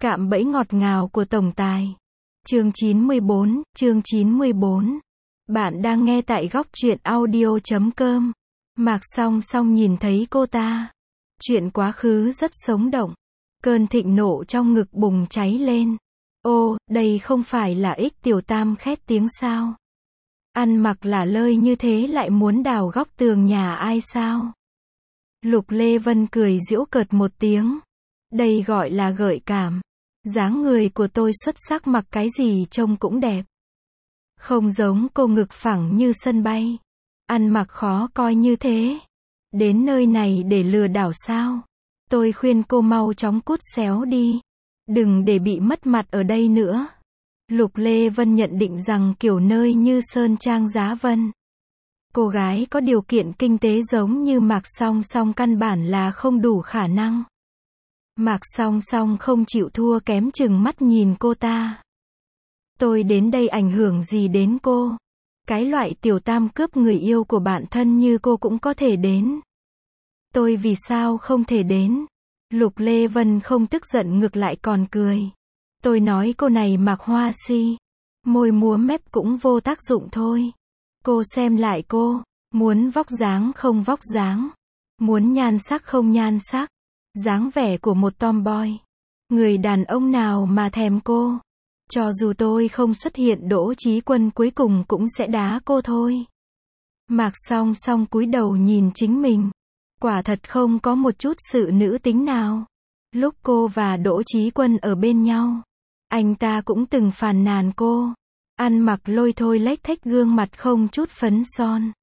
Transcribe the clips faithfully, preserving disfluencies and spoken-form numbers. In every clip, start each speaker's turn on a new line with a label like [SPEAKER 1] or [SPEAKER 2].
[SPEAKER 1] Cạm bẫy ngọt ngào của tổng tài. Chương chín mươi bốn, chương chín mươi bốn. Bạn đang nghe tại góc truyện audio chấm com. Mạc Song Song nhìn thấy cô ta. Chuyện quá khứ rất sống động. Cơn thịnh nộ trong ngực bùng cháy lên. Ô, đây không phải là Ích Tiểu Tam khét tiếng sao? Ăn mặc lả lơi như thế lại muốn đào góc tường nhà ai sao? Lục Lê Vân cười giễu cợt một tiếng. Đây gọi là gợi cảm. Dáng người của tôi xuất sắc, mặc cái gì trông cũng đẹp. Không giống cô ngực phẳng như sân bay. Ăn mặc khó coi như thế. Đến nơi này để lừa đảo sao? Tôi khuyên cô mau chóng cút xéo đi. Đừng để bị mất mặt ở đây nữa. Lục Lê Vân nhận định rằng kiểu nơi như Sơn Trang Giá Vân, cô gái có điều kiện kinh tế giống như Mạc Song Song căn bản là không đủ khả năng. Mạc Song Song không chịu thua kém chừng mắt nhìn cô ta. Tôi đến đây ảnh hưởng gì đến cô? Cái loại tiểu tam cướp người yêu của bạn thân như cô cũng có thể đến. Tôi vì sao không thể đến? Lục Lê Vân không tức giận, ngược lại còn cười. Tôi nói cô này mặc hoa si. Môi múa mép cũng vô tác dụng thôi. Cô xem lại cô. Muốn vóc dáng không vóc dáng. Muốn nhan sắc không nhan sắc. Dáng vẻ của một tomboy. Người đàn ông nào mà thèm cô. Cho dù tôi không xuất hiện, Đỗ Chí Quân cuối cùng cũng sẽ đá cô thôi. Mạc Song Song cúi đầu nhìn chính mình. Quả thật không có một chút sự nữ tính nào. Lúc cô và Đỗ Chí Quân ở bên nhau, anh ta cũng từng phàn nàn cô ăn mặc lôi thôi lếch thếch, gương mặt không chút phấn son.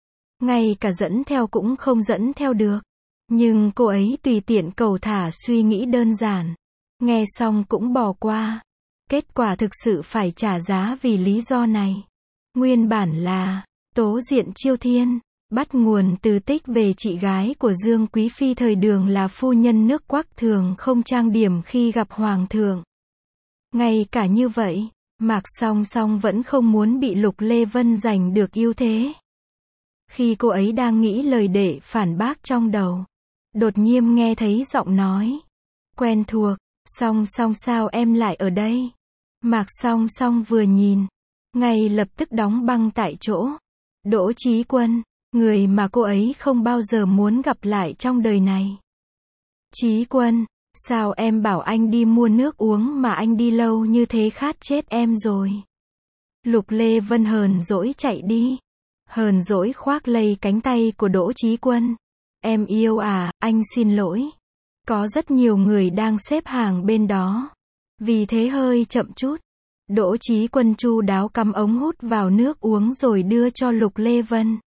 [SPEAKER 1] Ngay cả dẫn theo cũng không dẫn theo được. Nhưng cô ấy tùy tiện cầu thả, suy nghĩ đơn giản. Nghe xong cũng bỏ qua. Kết quả thực sự phải trả giá vì lý do này. Nguyên bản là Tố Diện Chiêu Thiên, bắt nguồn từ tích về chị gái của Dương Quý Phi thời Đường, là phu nhân nước Quắc thường không trang điểm khi gặp hoàng thượng. Ngay cả như vậy, Mạc Song Song vẫn không muốn bị Lục Lê Vân giành được ưu thế. Khi cô ấy đang nghĩ lời để phản bác trong đầu, đột nhiên nghe thấy giọng nói quen thuộc. Song Song, sao em lại ở đây? Mạc Song Song vừa nhìn, ngay lập tức đóng băng tại chỗ. Đỗ Chí Quân, người mà cô ấy không bao giờ muốn gặp lại trong đời này. Chí Quân, sao em bảo anh đi mua nước uống mà anh đi lâu như thế, khát chết em rồi. Lục Lê Vân hờn dỗi chạy đi. Hờn dỗi khoác lấy cánh tay của Đỗ Chí Quân. Em yêu à, anh xin lỗi. Có rất nhiều người đang xếp hàng bên đó. Vì thế hơi chậm chút. Đỗ Chí Quân chu đáo cắm ống hút vào nước uống rồi đưa cho Lục Lê Vân.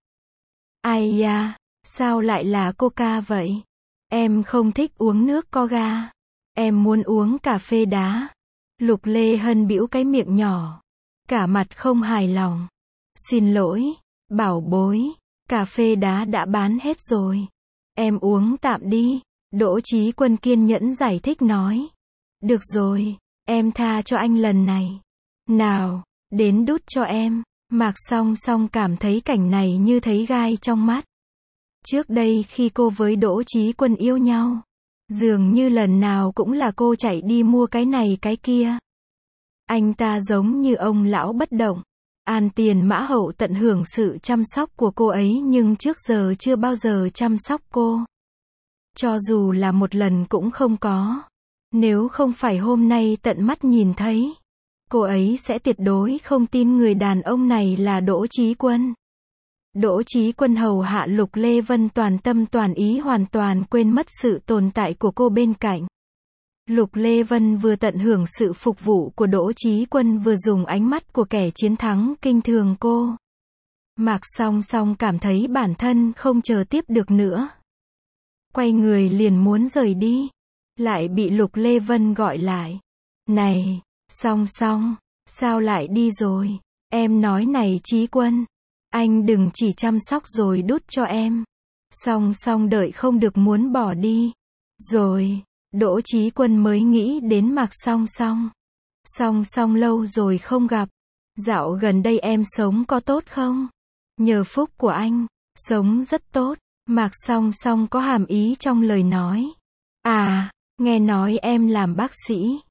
[SPEAKER 1] Ai da, sao lại là coca vậy? Em không thích uống nước có ga. Em muốn uống cà phê đá. Lục Lê Hân bĩu cái miệng nhỏ, cả mặt không hài lòng. Xin lỗi, bảo bối, cà phê đá đã bán hết rồi. Em uống tạm đi. Đỗ Chí Quân kiên nhẫn giải thích nói. Được rồi, em tha cho anh lần này. Nào, đến đút cho em. Mạc Song Song cảm thấy cảnh này như thấy gai trong mắt. Trước đây khi cô với Đỗ Chí Quân yêu nhau, dường như lần nào cũng là cô chạy đi mua cái này cái kia. Anh ta giống như ông lão bất động, an tiền mã hậu, tận hưởng sự chăm sóc của cô ấy, nhưng trước giờ chưa bao giờ chăm sóc cô. Cho dù là một lần cũng không có. Nếu không phải hôm nay tận mắt nhìn thấy, cô ấy sẽ tuyệt đối không tin người đàn ông này là Đỗ Chí Quân. Đỗ Chí Quân hầu hạ Lục Lê Vân toàn tâm toàn ý, hoàn toàn quên mất sự tồn tại của cô bên cạnh. Lục Lê Vân vừa tận hưởng sự phục vụ của Đỗ Chí Quân, vừa dùng ánh mắt của kẻ chiến thắng kinh thường cô. Mạc Song Song cảm thấy bản thân không chờ tiếp được nữa. Quay người liền muốn rời đi. Lại bị Lục Lê Vân gọi lại. Này, Song Song, sao lại đi rồi? Em nói này Chí Quân, anh đừng chỉ chăm sóc rồi đút cho em. Song Song đợi không được muốn bỏ đi. Rồi, Đỗ Chí Quân mới nghĩ đến Mạc Song Song. Song Song lâu rồi không gặp. Dạo gần đây em sống có tốt không? Nhờ phúc của anh, sống rất tốt. Mạc Song Song có hàm ý trong lời nói. À, nghe nói em làm bác sĩ.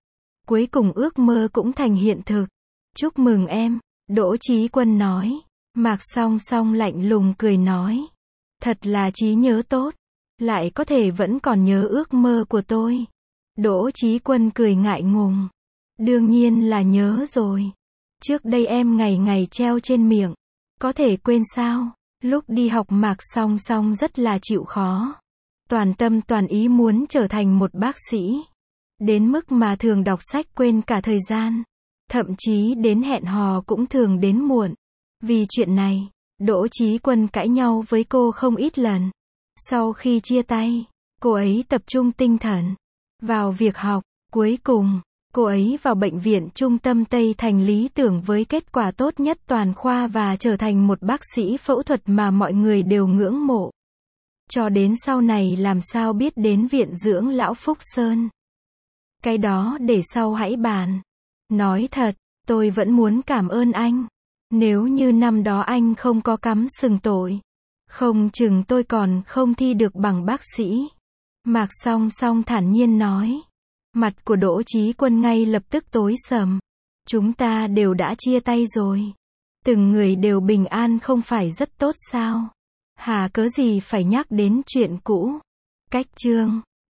[SPEAKER 1] cuối cùng ước mơ cũng thành hiện thực. Chúc mừng em, Đỗ Chí Quân nói. Mạc Song Song lạnh lùng cười nói. Thật là trí nhớ tốt, lại có thể vẫn còn nhớ ước mơ của tôi. Đỗ Chí Quân cười ngại ngùng. Đương nhiên là nhớ rồi. Trước đây em ngày ngày treo trên miệng. Có thể quên sao? Lúc đi học Mạc Song Song rất là chịu khó. Toàn tâm toàn ý muốn trở thành một bác sĩ. Đến mức mà thường đọc sách quên cả thời gian. Thậm chí đến hẹn hò cũng thường đến muộn. Vì chuyện này, Đỗ Chí Quân cãi nhau với cô không ít lần. Sau khi chia tay, cô ấy tập trung tinh thần vào việc học. Cuối cùng, cô ấy vào bệnh viện trung tâm Tây Thành lý tưởng với kết quả tốt nhất toàn khoa và trở thành một bác sĩ phẫu thuật mà mọi người đều ngưỡng mộ. Cho đến sau này làm sao biết đến viện dưỡng lão Phúc Sơn. Cái đó để sau hãy bàn. Nói thật, tôi vẫn muốn cảm ơn anh. Nếu như năm đó anh không có cắm sừng tội, không chừng tôi còn không thi được bằng bác sĩ. Mạc Song Song thản nhiên nói. Mặt của Đỗ Chí Quân ngay lập tức tối sầm. Chúng ta đều đã chia tay rồi. Từng người đều bình an không phải rất tốt sao? Hà cớ gì phải nhắc đến chuyện cũ? Cách chương